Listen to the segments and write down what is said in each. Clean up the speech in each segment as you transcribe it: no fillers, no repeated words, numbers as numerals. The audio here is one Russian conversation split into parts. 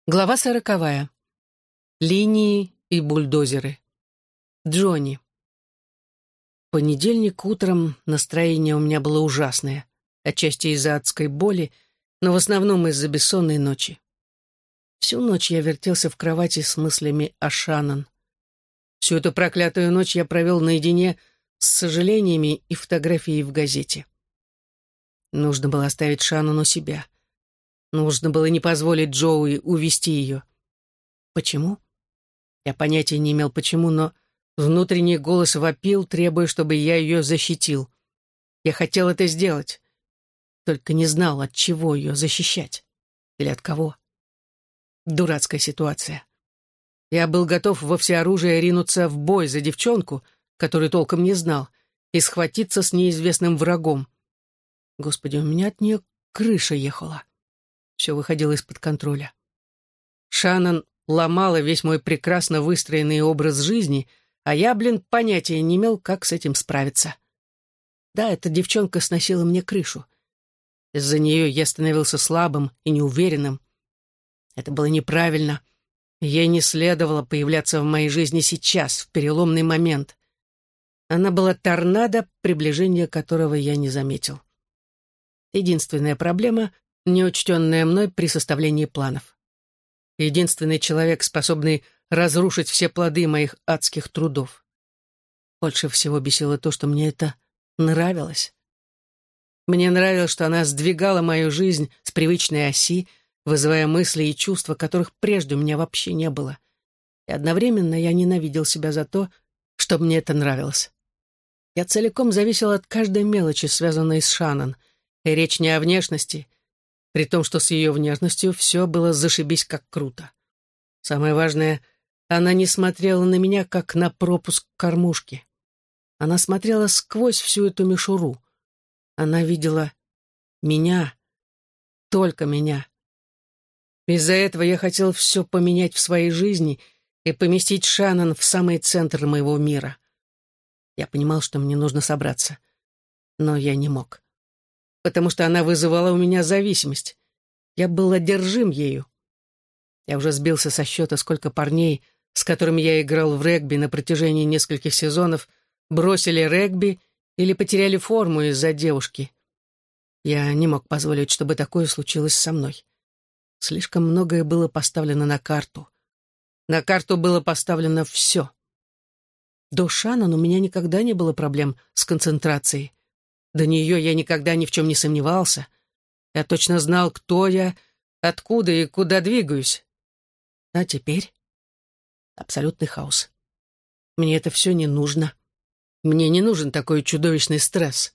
Глава 40. Линии и бульдозеры. Джонни. В понедельник утром настроение у меня было ужасное, отчасти из-за адской боли, но в основном из-за бессонной ночи. Всю ночь я вертелся в кровати с мыслями о Шаннон. Всю эту проклятую ночь я провел наедине с сожалениями и фотографией в газете. Нужно было оставить Шаннон у себя. Нужно было не позволить Джоуи увести ее. Почему? Я понятия не имел, почему, но внутренний голос вопил, требуя, чтобы я ее защитил. Я хотел это сделать, только не знал, от чего ее защищать. Или от кого. Дурацкая ситуация. Я был готов во всеоружие ринуться в бой за девчонку, которую толком не знал, и схватиться с неизвестным врагом. Господи, у меня от нее крыша ехала. Все выходило из-под контроля. Шаннон ломала весь мой прекрасно выстроенный образ жизни, а я, понятия не имел, как с этим справиться. Да, эта девчонка сносила мне крышу. Из-за нее я становился слабым и неуверенным. Это было неправильно. Ей не следовало появляться в моей жизни сейчас, в переломный момент. Она была торнадо, приближение которого я не заметил. Единственная проблема — неучтенная мной при составлении планов. Единственный человек, способный разрушить все плоды моих адских трудов. Больше всего бесило то, что мне это нравилось. Мне нравилось, что она сдвигала мою жизнь с привычной оси, вызывая мысли и чувства, которых прежде у меня вообще не было. И одновременно я ненавидел себя за то, что мне это нравилось. Я целиком зависел от каждой мелочи, связанной с Шаннон, и речь не о внешности, при том, что с ее внешностью все было зашибись как круто. Самое важное, она не смотрела на меня, как на пропуск к кормушке. Она смотрела сквозь всю эту мишуру. Она видела меня, только меня. Из-за этого я хотел все поменять в своей жизни и поместить Шаннон в самый центр моего мира. Я понимал, что мне нужно собраться, но я не мог. Потому что она вызывала у меня зависимость. Я был одержим ею. Я уже сбился со счета, сколько парней, с которыми я играл в регби на протяжении нескольких сезонов, бросили регби или потеряли форму из-за девушки. Я не мог позволить, чтобы такое случилось со мной. Слишком многое было поставлено на карту. На карту было поставлено все. До Шаннон у меня никогда не было проблем с концентрацией. До нее я никогда ни в чем не сомневался. Я точно знал, кто я, откуда и куда двигаюсь. А теперь абсолютный хаос. Мне это все не нужно. Мне не нужен такой чудовищный стресс.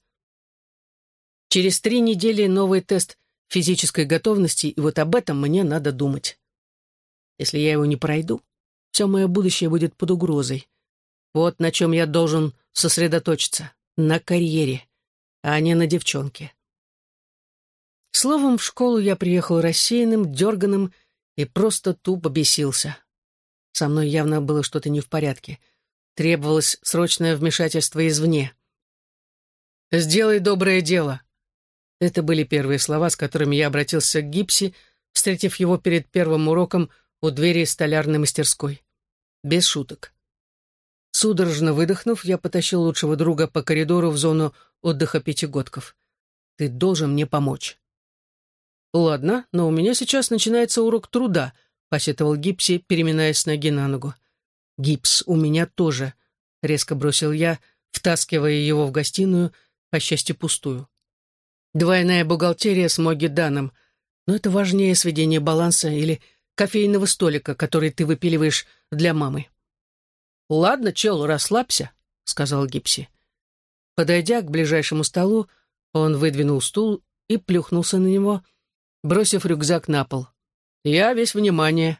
Через 3 недели новый тест физической готовности, и вот об этом мне надо думать. Если я его не пройду, все мое будущее будет под угрозой. Вот на чем я должен сосредоточиться. На карьере, а не на девчонке. Словом, в школу я приехал рассеянным, дерганым и просто тупо бесился. Со мной явно было что-то не в порядке. Требовалось срочное вмешательство извне. «Сделай доброе дело». Это были первые слова, с которыми я обратился к Гипси, встретив его перед первым уроком у двери столярной мастерской. Без шуток. Судорожно выдохнув, я потащил лучшего друга по коридору в зону отдыха пятигодков. «Ты должен мне помочь». «Ладно, но у меня сейчас начинается урок труда», — посетовал Гипси, переминаясь с ноги на ногу. «Гипс, у меня тоже», — резко бросил я, втаскивая его в гостиную, по счастью, пустую. «Двойная бухгалтерия с Моги Даном, но это важнее сведения баланса или кофейного столика, который ты выпиливаешь для мамы». «Ладно, чел, расслабься», — сказал Гипси. Подойдя к ближайшему столу, он выдвинул стул и плюхнулся на него, бросив рюкзак на пол. «Я весь внимание».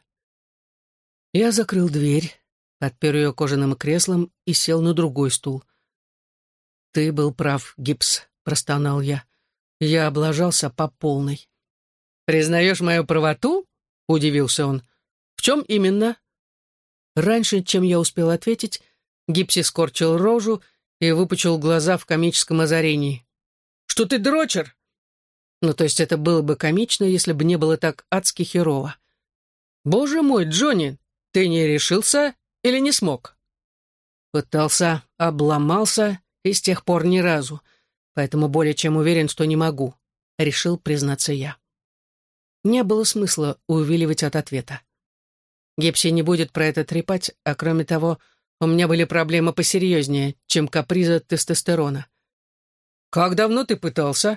Я закрыл дверь, подпер ее кожаным креслом и сел на другой стул. «Ты был прав, Гипс», — простонал я. Я облажался по полной. «Признаешь мою правоту?» — удивился он. «В чем именно?» Раньше, чем я успел ответить, Гипси скорчил рожу и выпучил глаза в комическом озарении. «Что ты дрочер?» Ну, то есть это было бы комично, если бы не было так адски херово. «Боже мой, Джонни, ты не решился или не смог?» «Пытался, обломался и с тех пор ни разу, поэтому более чем уверен, что не могу», — решил признаться я. Не было смысла увиливать от ответа. Гипси не будет про это трепать, а кроме того, у меня были проблемы посерьезнее, чем каприза тестостерона. «Как давно ты пытался?»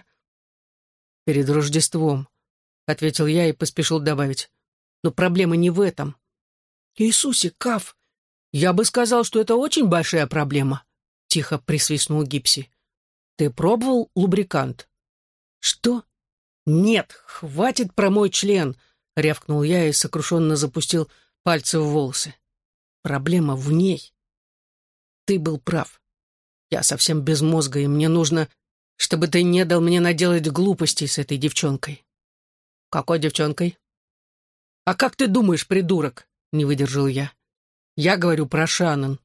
«Перед Рождеством», — ответил я и поспешил добавить. «Но проблема не в этом». «Иисусе, Каф, я бы сказал, что это очень большая проблема», — тихо присвистнул Гипси. «Ты пробовал лубрикант?» «Что?» «Нет, хватит про мой член», — рявкнул я и сокрушенно запустил пальцы в волосы. «Проблема в ней. Ты был прав. Я совсем без мозга, и мне нужно, чтобы ты не дал мне наделать глупостей с этой девчонкой». «Какой девчонкой?» «А как ты думаешь, придурок?» — не выдержал я. «Я говорю про Шаннон».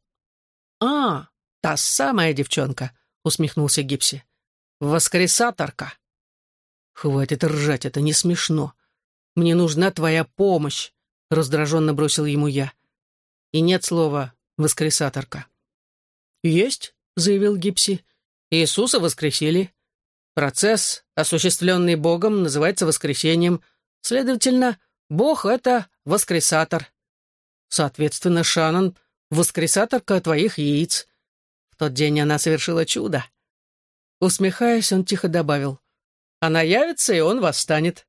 «А, та самая девчонка», — усмехнулся Гипси. «Воскресаторка». «Хватит ржать, это не смешно. Мне нужна твоя помощь», — раздраженно бросил ему я. «И нет слова «воскресаторка». «Есть», — заявил Гипси. «Иисуса воскресили. Процесс, осуществленный Богом, называется воскресением. Следовательно, Бог — это воскресатор. Соответственно, Шаннон — воскресаторка твоих яиц. В тот день она совершила чудо». Усмехаясь, он тихо добавил: «Она явится, и он восстанет».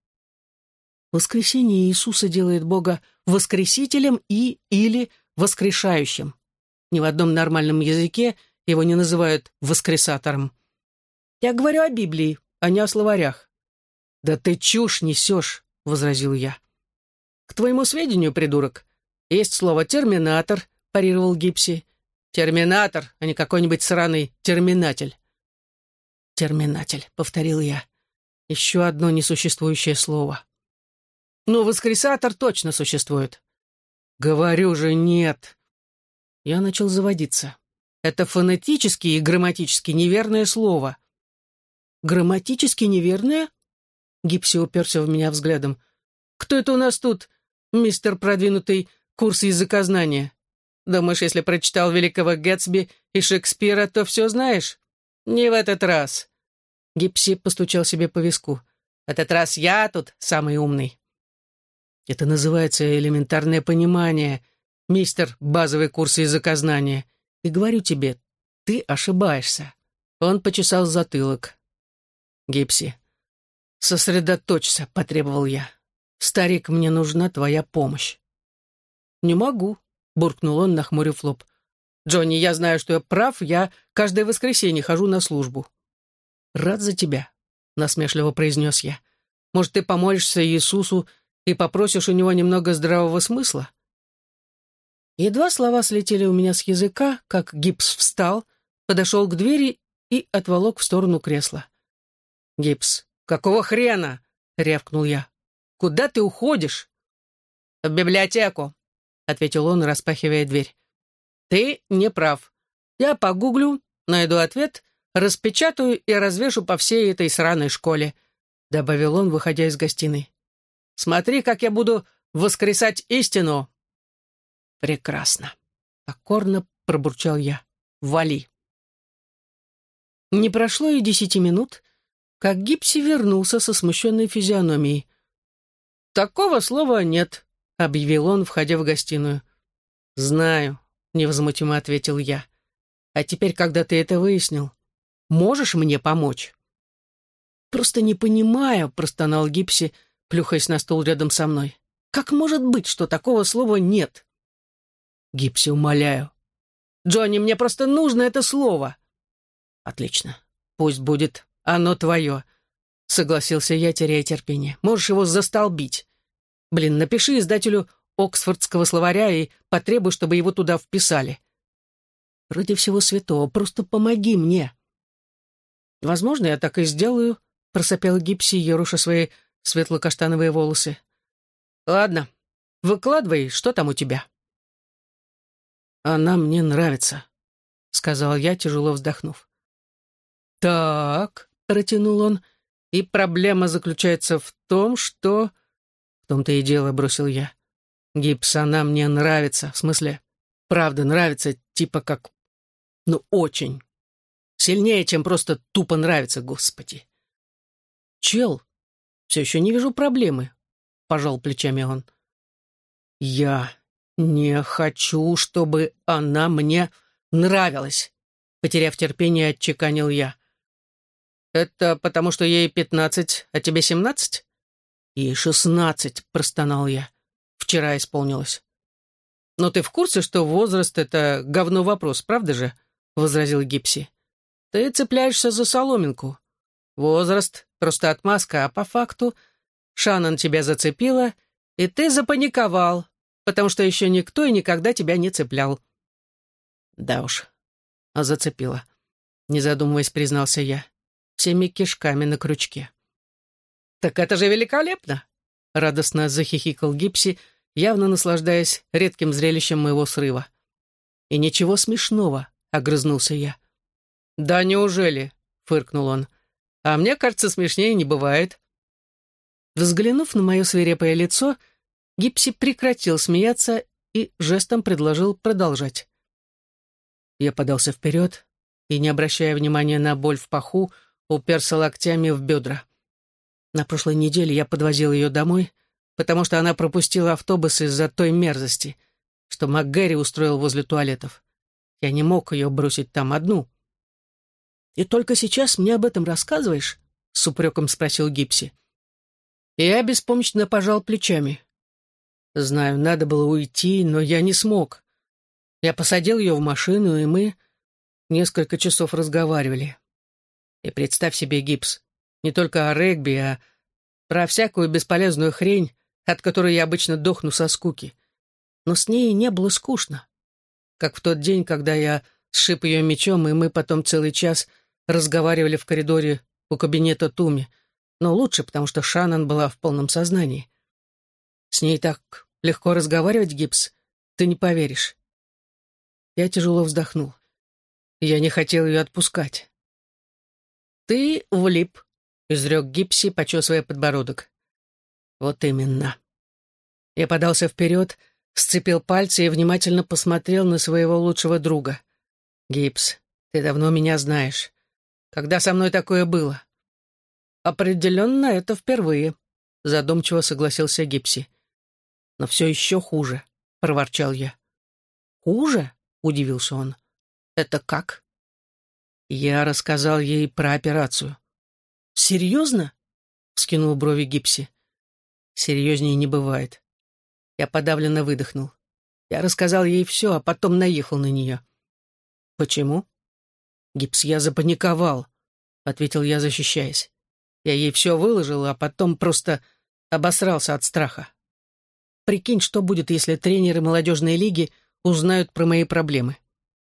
Воскресение Иисуса делает Бога воскресителем и или воскрешающим. Ни в одном нормальном языке его не называют воскресатором. Я говорю о Библии, а не о словарях. «Да ты чушь несешь», — возразил я. «К твоему сведению, придурок, есть слово «терминатор», — парировал Гипси. «Терминатор, а не какой-нибудь сраный терминатель». «Терминатель», — повторил я. Еще одно несуществующее слово. «Но воскресатор точно существует». «Говорю же, нет». Я начал заводиться. Это фонетически и грамматически неверное слово. «Грамматически неверное?» Гипси уперся в меня взглядом. «Кто это у нас тут, мистер продвинутый курс языкознания? Думаешь, если прочитал великого Гэтсби и Шекспира, то все знаешь? Не в этот раз». Гипси постучал себе по виску. «В этот раз я тут самый умный». «Это называется элементарное понимание, мистер базовый курс языкознания. И говорю тебе, ты ошибаешься». Он почесал затылок. «Гипси, сосредоточься», — потребовал я. «Старик, мне нужна твоя помощь». «Не могу», — буркнул он, нахмурив лоб. «Джонни, я знаю, что я прав, я каждое воскресенье хожу на службу». «Рад за тебя», — насмешливо произнес я. «Может, ты помолишься Иисусу и попросишь у него немного здравого смысла?» Едва слова слетели у меня с языка, как Гипс встал, подошел к двери и отволок в сторону кресла. «Гипс, какого хрена?» — рявкнул я. «Куда ты уходишь?» «В библиотеку», — ответил он, распахивая дверь. «Ты не прав. Я погуглю, найду ответ, распечатаю и развешу по всей этой сраной школе», — добавил он, выходя из гостиной. «Смотри, как я буду воскресать истину». «Прекрасно», — покорно пробурчал я. «Вали». Не прошло и 10 минут, как Гипси вернулся со смущенной физиономией. «Такого слова нет», — объявил он, входя в гостиную. «Знаю», — невозмутимо ответил я. «А теперь, когда ты это выяснил, можешь мне помочь?» «Просто не понимаю», — простонал Гипси, плюхаясь на стул рядом со мной. «Как может быть, что такого слова нет?» «Гипси, умоляю». «Джонни, мне просто нужно это слово». «Отлично. Пусть будет оно твое», — согласился я, теряя терпение. «Можешь его застолбить. Блин, напиши издателю Оксфордского словаря и потребуй, чтобы его туда вписали. Ради всего святого, просто помоги мне». «Возможно, я так и сделаю», — просопел Гипси, еруша свои светло-каштановые волосы. «Ладно, выкладывай, что там у тебя?» «Она мне нравится», — сказал я, тяжело вздохнув. «Так», — протянул он, — «и проблема заключается в том, что...» «В том-то и дело», — бросил я. Гипс, она мне нравится, в смысле, правда нравится, типа как, ну, очень. Сильнее, чем просто тупо нравится, господи. Чел, все еще не вижу проблемы, пожал плечами он. Я не хочу, чтобы она мне нравилась, потеряв терпение, отчеканил я. Это потому, что ей 15, а тебе 17? Ей 16, простонал я. Вчера исполнилось. Но ты в курсе, что возраст — это говно вопрос, правда же? Возразил Гипси. Ты цепляешься за соломинку. Возраст — просто отмазка, а по факту Шаннон тебя зацепила, и ты запаниковал, потому что еще никто и никогда тебя не цеплял. Да уж, а зацепила. Не задумываясь, признался я. Всеми кишками на крючке. «Так это же великолепно!» — радостно захихикал Гипси, явно наслаждаясь редким зрелищем моего срыва. «И ничего смешного», — огрызнулся я. «Да неужели?» — фыркнул он. «А мне кажется, смешнее не бывает». Взглянув на мое свирепое лицо, Гипси прекратил смеяться и жестом предложил продолжать. Я подался вперед и, не обращая внимания на боль в паху, уперся локтями в бедра. На прошлой неделе я подвозил ее домой, потому что она пропустила автобус из-за той мерзости, что МакГэри устроил возле туалетов. Я не мог ее бросить там одну. «И только сейчас мне об этом рассказываешь?» — с упреком спросил Гипси. И я беспомощно пожал плечами. Знаю, надо было уйти, но я не смог. Я посадил ее в машину, и мы несколько часов разговаривали. И представь себе, Гипс, не только о регби, а про всякую бесполезную хрень, от которой я обычно дохну со скуки. Но с ней не было скучно. Как в тот день, когда я сшиб ее мечом, и мы потом целый час разговаривали в коридоре у кабинета Туми. Но лучше, потому что Шаннон была в полном сознании. С ней так легко разговаривать, Гипс, ты не поверишь. Я тяжело вздохнул. Я не хотел ее отпускать. «Ты влип», — изрек Гипси, почесывая подбородок. «Вот именно». Я подался вперед, сцепил пальцы и внимательно посмотрел на своего лучшего друга. «Гипс, ты давно меня знаешь. Когда со мной такое было?» «Определенно, это впервые», — задумчиво согласился Гипси. «Но все еще хуже», — проворчал я. «Хуже?» — удивился он. «Это как?» Я рассказал ей про операцию. «Серьезно?» — вскинул брови Гипси. «Серьезнее не бывает». Я подавленно выдохнул. Я рассказал ей все, а потом наехал на нее. «Почему?» «Гипс, я запаниковал», — ответил я, защищаясь. Я ей все выложил, а потом просто обосрался от страха. Прикинь, что будет, если тренеры молодежной лиги узнают про мои проблемы.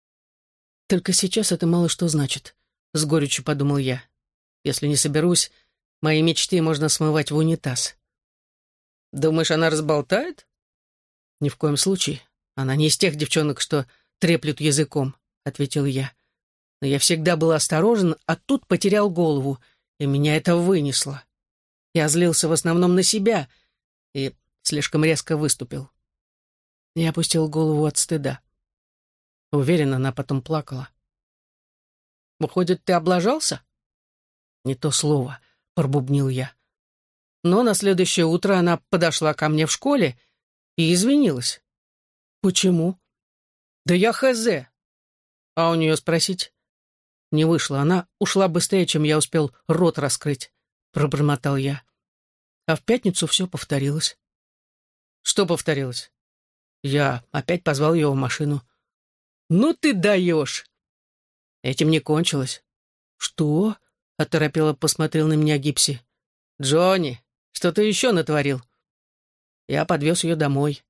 Только сейчас это мало что значит, с горечью подумал я. Если не соберусь, мои мечты можно смывать в унитаз. Думаешь, она разболтает? Ни в коем случае. Она не из тех девчонок, что треплют языком, ответил я. Но я всегда был осторожен, а тут потерял голову, и меня это вынесло. Я злился в основном на себя и слишком резко выступил. Я опустил голову от стыда. Уверен, она потом плакала. «Выходит, ты облажался?» «Не то слово», — пробубнил я. Но на следующее утро она подошла ко мне в школе и извинилась. «Почему?» «Да я хз». «А у нее спросить?» «Не вышло, она ушла быстрее, чем я успел рот раскрыть», — пробормотал я. А в пятницу все повторилось. «Что повторилось?» Я опять позвал ее в машину. «Ну ты даешь!» Этим не кончилось. «Что?» — оторопело посмотрел на меня Гипси. «Джонни, что ты еще натворил?» Я подвез ее домой.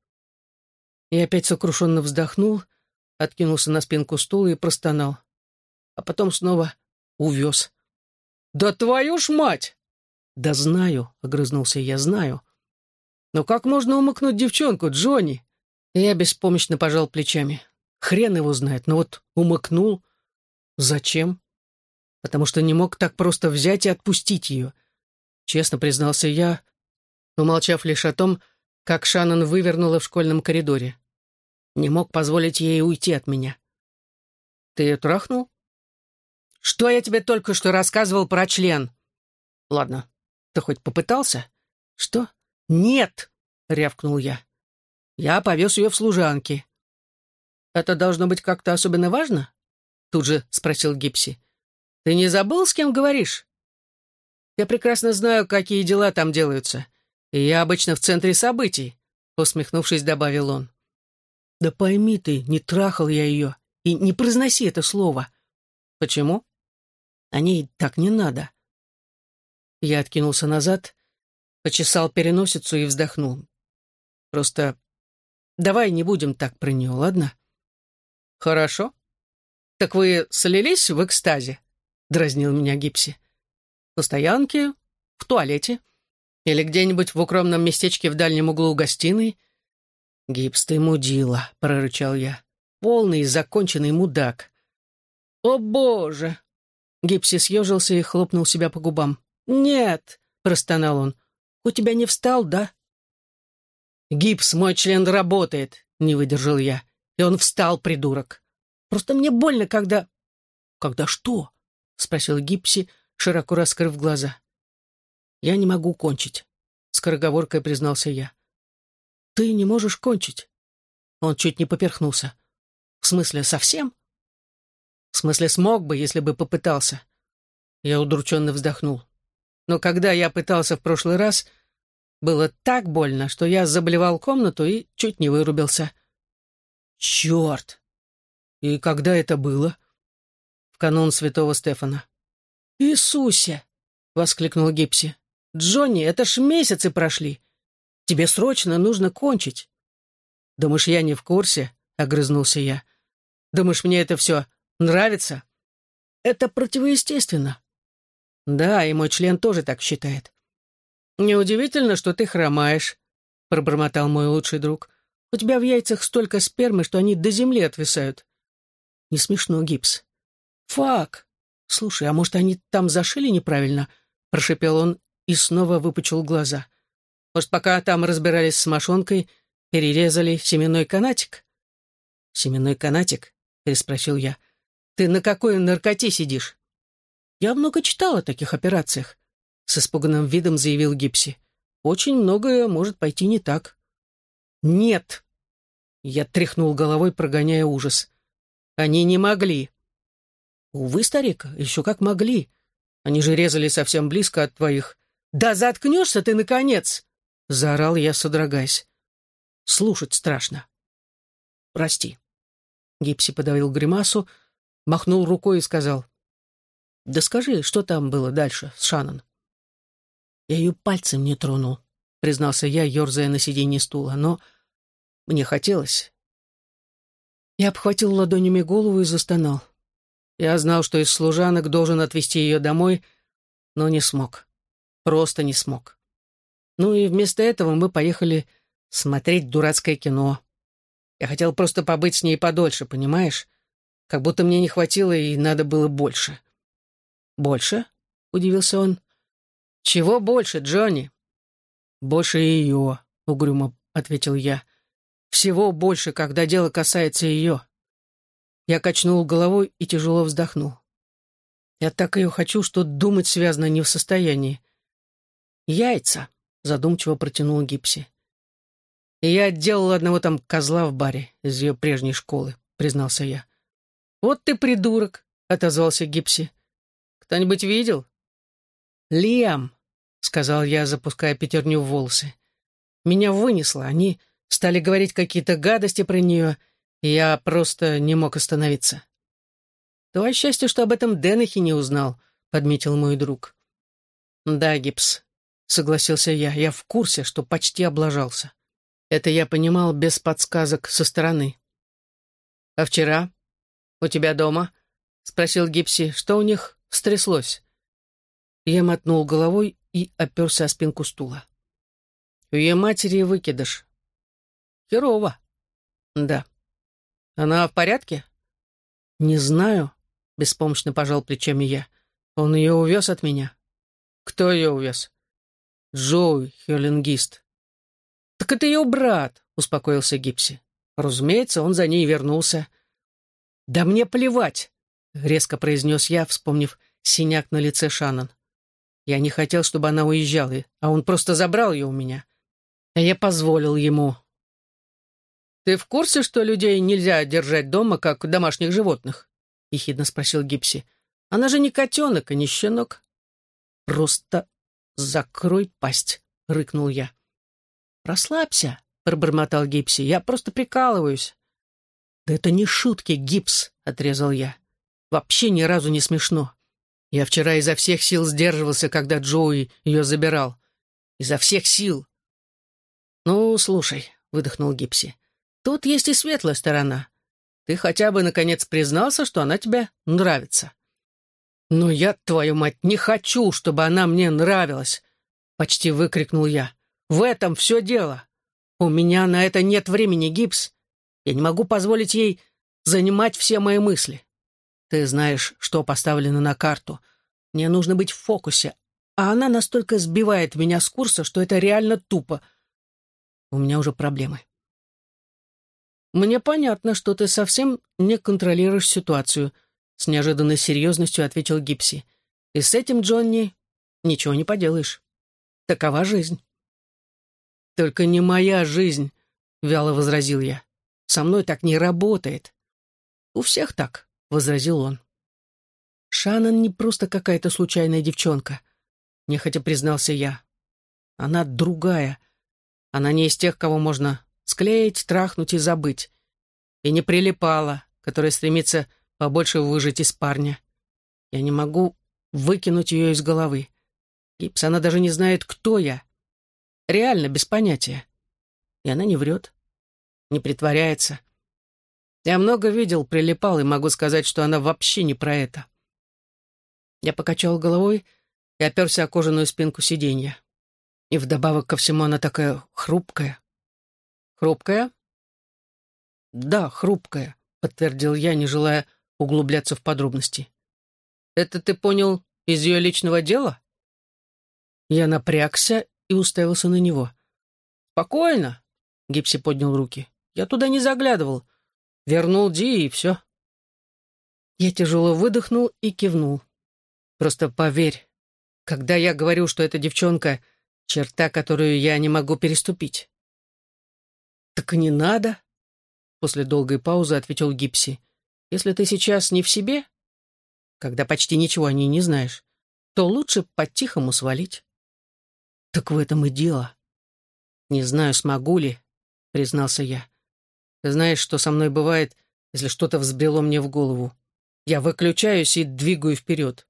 И опять сокрушенно вздохнул, откинулся на спинку стула и простонал. А потом снова увез. «Да твою ж мать!» «Да знаю», — огрызнулся я, — «знаю». «Но как можно умыкнуть девчонку, Джонни?» И я беспомощно пожал плечами. Хрен его знает, но вот умыкнул. Зачем? Потому что не мог так просто взять и отпустить ее. Честно признался я, умолчав лишь о том, как Шаннон вывернула в школьном коридоре. Не мог позволить ей уйти от меня. «Ты ее трахнул?» «Что я тебе только что рассказывал про член?» «Ладно, ты хоть попытался?» «Что?» «Нет!» — рявкнул я. «Я повез ее в служанки». «Это должно быть как-то особенно важно?» Тут же спросил Гипси. «Ты не забыл, с кем говоришь?» «Я прекрасно знаю, какие дела там делаются. И я обычно в центре событий», — усмехнувшись, добавил он. «Да пойми ты, не трахал я ее. И не произноси это слово». «Почему?» «О ней так не надо». Я откинулся назад, почесал переносицу и вздохнул. «Просто давай не будем так про нее, ладно?» «Хорошо. Так вы слились в экстазе?» — дразнил меня Гипси. «На стоянке, в туалете или где-нибудь в укромном местечке в дальнем углу гостиной?» «Гипс, ты мудила», — прорычал я. «Полный законченный мудак». «О, Боже!» Гипси съежился и хлопнул себя по губам. «Нет!» — простонал он. «У тебя не встал, да?» «Гипс, мой член работает!» — не выдержал я. «И он встал, придурок! Просто мне больно, когда...» «Когда что?» — спросил Гипси, широко раскрыв глаза. «Я не могу кончить», — скороговоркой признался я. «Ты не можешь кончить?» Он чуть не поперхнулся. «В смысле, совсем?» «В смысле, смог бы, если бы попытался». Я удрученно вздохнул. Но когда я пытался в прошлый раз, было так больно, что я заблевал комнату и чуть не вырубился. «Черт! И когда это было?» «В канун Святого Стефана». «Иисусе!» — воскликнул Гипси. «Джонни, это ж месяцы прошли. Тебе срочно нужно кончить». «Думаешь, я не в курсе?» — огрызнулся я. «Думаешь, мне это все нравится?» «Это противоестественно». «Да, и мой член тоже так считает». «Неудивительно, что ты хромаешь», — пробормотал мой лучший друг. «У тебя в яйцах столько спермы, что они до земли отвисают». «Не смешно, Гипс». «Фак! Слушай, а может, они там зашили неправильно?» — прошепел он и снова выпучил глаза. «Может, пока там разбирались с мошонкой, перерезали семенной канатик?» «Семенной канатик?» — переспросил я. «Ты на какой наркоте сидишь?» «Я много читал о таких операциях», — с испуганным видом заявил Гипси. «Очень многое может пойти не так». «Нет!» — я тряхнул головой, прогоняя ужас. «Они не могли». «Увы, старик, еще как могли. Они же резали совсем близко от твоих». «Да заткнешься ты, наконец!» — заорал я, содрогаясь. «Слушать страшно». «Прости». Гипси подавил гримасу, махнул рукой и сказал. «Да скажи, что там было дальше с Шаннон?» «Я ее пальцем не тронул», — признался я, ерзая на сиденье стула, но мне хотелось. Я обхватил ладонями голову и застонал. Я знал, что из служанок должен отвезти ее домой, но не смог. Просто не смог. Ну и вместо этого мы поехали смотреть дурацкое кино. Я хотел просто побыть с ней подольше, понимаешь? Как будто мне не хватило и надо было больше. «Больше?» — удивился он. «Чего больше, Джонни?» «Больше ее», — угрюмо ответил я. «Всего больше, когда дело касается ее». Я качнул головой и тяжело вздохнул. Я так ее хочу, что думать связано не в состоянии. «Яйца», — задумчиво протянул Гипси. «И я отделал одного там козла в баре из ее прежней школы», — признался я. «Вот ты придурок», — отозвался Гипси. «Кто-нибудь видел?» «Лиам», — сказал я, запуская пятерню в волосы. «Меня вынесло. Они стали говорить какие-то гадости про нее, и я просто не мог остановиться». «Твое счастье, что об этом Деннехи не узнал», — подметил мой друг. «Да, Гипс», — согласился я в курсе, что почти облажался. Это я понимал без подсказок со стороны. «А вчера? У тебя дома?» — спросил Гипси. «Что у них стряслось?» Я мотнул головой и оперся о спинку стула. «У ее матери выкидыш». «Херово». «Да». «Она в порядке?» «Не знаю», — беспомощно пожал плечами я. «Он ее увез от меня». «Кто ее увез?» «Джоуи, хеллингист». «Так это ее брат», — успокоился Гипси. Разумеется, он за ней вернулся. «Да мне плевать», — резко произнес я, вспомнив синяк на лице Шаннон. Я не хотел, чтобы она уезжала, а он просто забрал ее у меня. А я позволил ему. «Ты в курсе, что людей нельзя держать дома, как домашних животных?» — ехидно спросил Гипси. «Она же не котенок и не щенок». «Просто закрой пасть», — рыкнул я. «Расслабься», — пробормотал Гипси. «Я просто прикалываюсь». «Да это не шутки, Гипс», — отрезал я. «Вообще ни разу не смешно. Я вчера изо всех сил сдерживался, когда Джоуи ее забирал. Изо всех сил». «Ну, слушай», — выдохнул Гипси, — «тут есть и светлая сторона. Ты хотя бы, наконец, признался, что она тебе нравится». «Но я, твою мать, не хочу, чтобы она мне нравилась», — почти выкрикнул я. «В этом все дело. У меня на это нет времени, Гипс. Я не могу позволить ей занимать все мои мысли. Ты знаешь, что поставлено на карту. Мне нужно быть в фокусе, а она настолько сбивает меня с курса, что это реально тупо. У меня уже проблемы». «Мне понятно, что ты совсем не контролируешь ситуацию», — с неожиданной серьезностью ответил Гипси. «И с этим, Джонни, ничего не поделаешь. Такова жизнь». «Только не моя жизнь», — вяло возразил я. «Со мной так не работает». «У всех так», — возразил он. «Шаннон не просто какая-то случайная девчонка», — нехотя признался я. «Она другая. Она не из тех, кого можно склеить, трахнуть и забыть. И не прилипала, которая стремится побольше выжать из парня. Я не могу выкинуть ее из головы. Гипс, она даже не знает, кто я. Реально, без понятия. И она не врет, не притворяется. Я много видел, прилипал, и могу сказать, что она вообще не про это». Я покачал головой и оперся о кожаную спинку сиденья. И вдобавок ко всему она такая хрупкая. «Хрупкая?» «Да, хрупкая», — подтвердил я, не желая углубляться в подробности. «Это ты понял из ее личного дела?» Я напрягся и уставился на него. «Спокойно», — Гипси поднял руки. «Я туда не заглядывал. Вернул Ди, и все». Я тяжело выдохнул и кивнул. «Просто поверь, когда я говорю, что эта девчонка — черта, которую я не могу переступить». «Так и не надо», — после долгой паузы ответил Гипси. «Если ты сейчас не в себе, когда почти ничего о ней не знаешь, то лучше по-тихому свалить». «Так в этом и дело». «Не знаю, смогу ли», — признался я. «Ты знаешь, что со мной бывает, если что-то взбрело мне в голову. Я выключаюсь и двигаю вперед».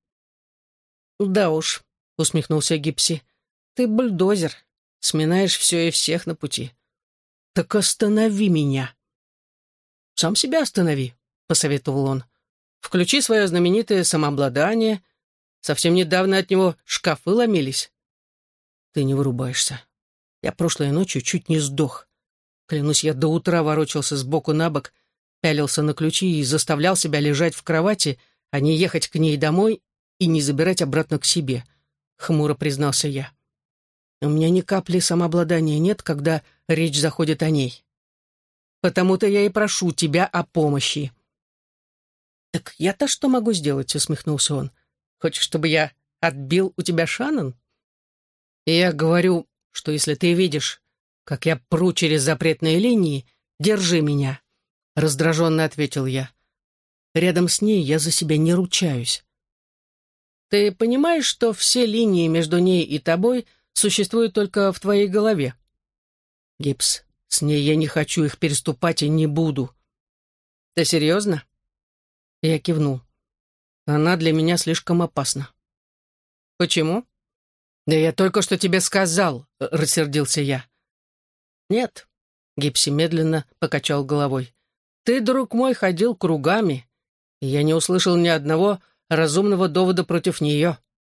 «Да уж», — усмехнулся Гипси, — «ты бульдозер, сминаешь все и всех на пути». «Так останови меня». «Сам себя останови», — посоветовал он. «Включи свое знаменитое самообладание. Совсем недавно от него шкафы ломились». «Ты не вырубаешься. Я прошлой ночью чуть не сдох. Клянусь, я до утра ворочался сбоку на бок, пялился на ключи и заставлял себя лежать в кровати, а не ехать к ней домой и не забирать обратно к себе», — хмуро признался я. «У меня ни капли самообладания нет, когда речь заходит о ней. Потому-то я и прошу тебя о помощи». «Так я-то что могу сделать?» — усмехнулся он. «Хочешь, чтобы я отбил у тебя Шаннон?» «И я говорю, что если ты видишь, как я пру через запретные линии, держи меня», — раздраженно ответил я. «Рядом с ней я за себя не ручаюсь». «Ты понимаешь, что все линии между ней и тобой существуют только в твоей голове?» «Гипс, с ней я не хочу их переступать и не буду». «Ты серьезно?» Я кивнул. «Она для меня слишком опасна». «Почему?» «Да я только что тебе сказал», — рассердился я. «Нет», — Гипси медленно покачал головой. «Ты, друг мой, ходил кругами, и я не услышал ни одного разумного довода против нее».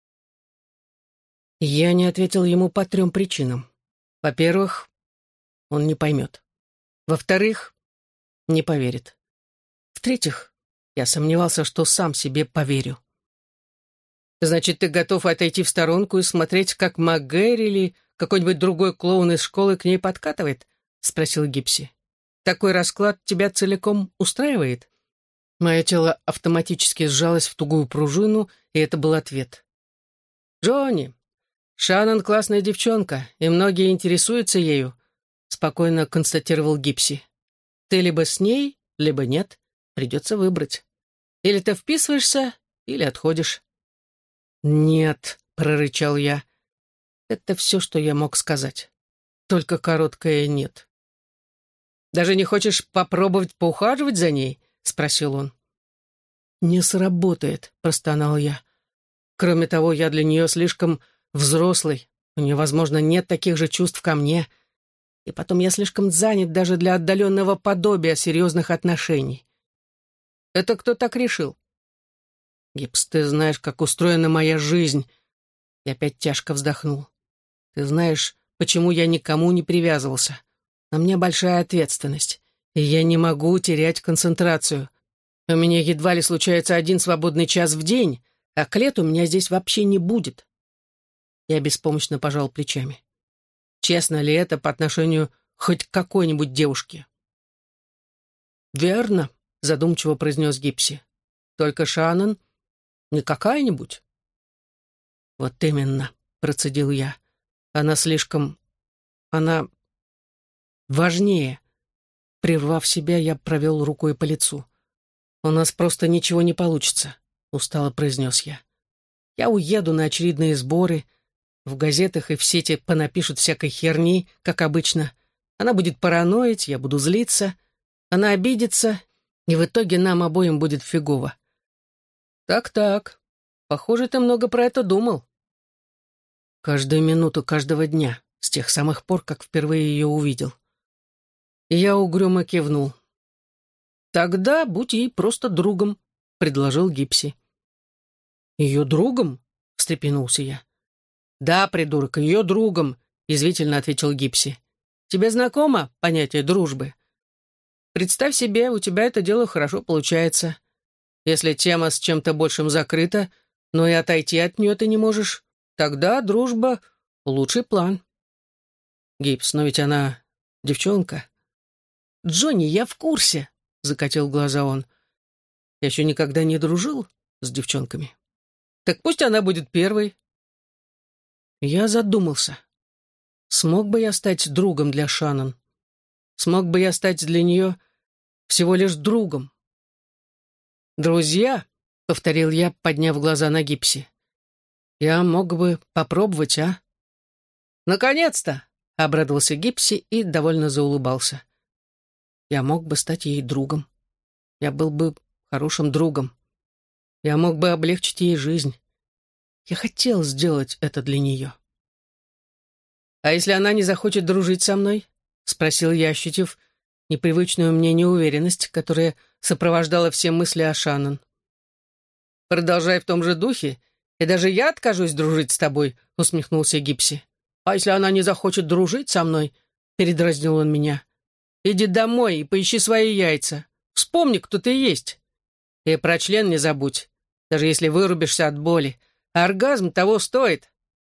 Я не ответил ему по 3 причинам. Во-первых, он не поймет. Во-вторых, не поверит. В-третьих, я сомневался, что сам себе поверю. «Значит, ты готов отойти в сторонку и смотреть, как МакГэри или какой-нибудь другой клоун из школы к ней подкатывает?» — спросил Гипси. «Такой расклад тебя целиком устраивает?» Мое тело автоматически сжалось в тугую пружину, и это был ответ. «Джонни, Шаннон классная девчонка, и многие интересуются ею», — спокойно констатировал Гипси. «Ты либо с ней, либо нет. Придется выбрать. Или ты вписываешься, или отходишь». «Нет», — прорычал я. Это все, что я мог сказать. Только короткое «нет». «Даже не хочешь попробовать поухаживать за ней?» — спросил он. «Не сработает», — простонал я. «Кроме того, я для нее слишком взрослый. У нее, возможно, нет таких же чувств ко мне. И потом я слишком занят даже для отдаленного подобия серьезных отношений». «Это кто так решил?» «Гипс, ты знаешь, как устроена моя жизнь». Я опять тяжко вздохнул. «Ты знаешь, почему я никому не привязывался. На мне большая ответственность, и я не могу терять концентрацию. У меня едва ли случается один свободный час в день, а к лету меня здесь вообще не будет». Я беспомощно пожал плечами. Честно ли это по отношению хоть к какой-нибудь девушке? «Верно», — задумчиво произнес Гипси. «Только Шаннон не какая-нибудь». «Вот именно», — процедил я. «Она слишком... Она важнее». Прервав себя, я провел рукой по лицу. «У нас просто ничего не получится», — устало произнес я. «Я уеду на очередные сборы. В газетах и в сети понапишут всякой херни, как обычно. Она будет параноить, я буду злиться. Она обидится, и в итоге нам обоим будет фигово». «Так-так. Похоже, ты много про это думал». «Каждую минуту каждого дня, с тех самых пор, как впервые ее увидел». И я угрюмо кивнул. «Тогда будь ей просто другом», — предложил Гипси. «Ее другом?» — встрепенулся я. «Да, придурок, ее другом», — язвительно ответил Гипси. «Тебе знакомо понятие дружбы? Представь себе, у тебя это дело хорошо получается. Если тема с чем-то большим закрыта, но и отойти от нее ты не можешь, тогда дружба — лучший план». «Гипс, но ведь она девчонка». «Джонни, я в курсе», — закатил глаза он. «Я еще никогда не дружил с девчонками». «Так пусть она будет первой». Я задумался. Смог бы я стать другом для Шаннон? Смог бы я стать для нее всего лишь другом? «Друзья», — повторил я, подняв глаза на Гипси. «Я мог бы попробовать, а?» «Наконец-то!» — обрадовался Гипси и довольно заулыбался. «Я мог бы стать ей другом. Я был бы хорошим другом. Я мог бы облегчить ей жизнь. Я хотел сделать это для нее». «А если она не захочет дружить со мной?» — спросил я, ощутив непривычную мне неуверенность, которая сопровождала все мысли о Шаннон. «Продолжай в том же духе, и даже я откажусь дружить с тобой», — усмехнулся Гипси. «А если она не захочет дружить со мной?» — передразнил он меня. «Иди домой и поищи свои яйца. Вспомни, кто ты есть. И про член не забудь, даже если вырубишься от боли. Оргазм того стоит».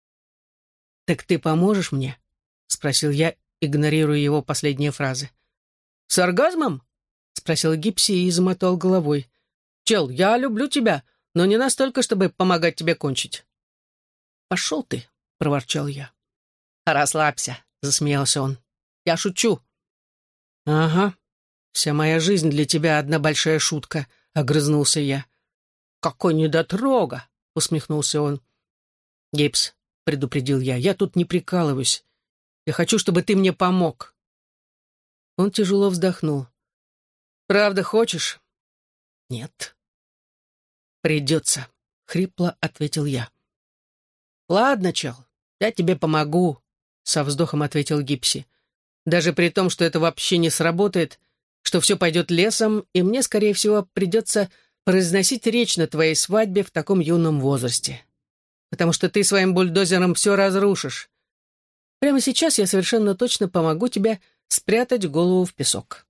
«Так ты поможешь мне?» — спросил я, игнорируя его последние фразы. «С оргазмом?» — спросил Гипси и замотал головой. «Чел, я люблю тебя, но не настолько, чтобы помогать тебе кончить». «Пошел ты», — проворчал я. «Расслабься», — засмеялся он. «Я шучу». «Ага, вся моя жизнь для тебя одна большая шутка», — огрызнулся я. «Какой недотрога!» — усмехнулся он. «Гипс», — предупредил я тут не прикалываюсь. Я хочу, чтобы ты мне помог». Он тяжело вздохнул. «Правда хочешь?» «Нет». «Придется», — хрипло ответил я. «Ладно, чел, я тебе помогу», — со вздохом ответил Гипси. «Даже при том, что это вообще не сработает, что все пойдет лесом, и мне, скорее всего, придется произносить речь на твоей свадьбе в таком юном возрасте. Потому что ты своим бульдозером все разрушишь. Прямо сейчас я совершенно точно помогу тебе спрятать голову в песок».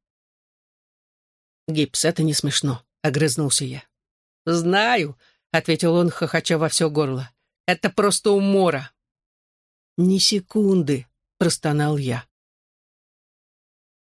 «Гипс, это не смешно», — огрызнулся я. «Знаю», — ответил он, хохоча во все горло. «Это просто умора». «Ни секунды», — простонал я.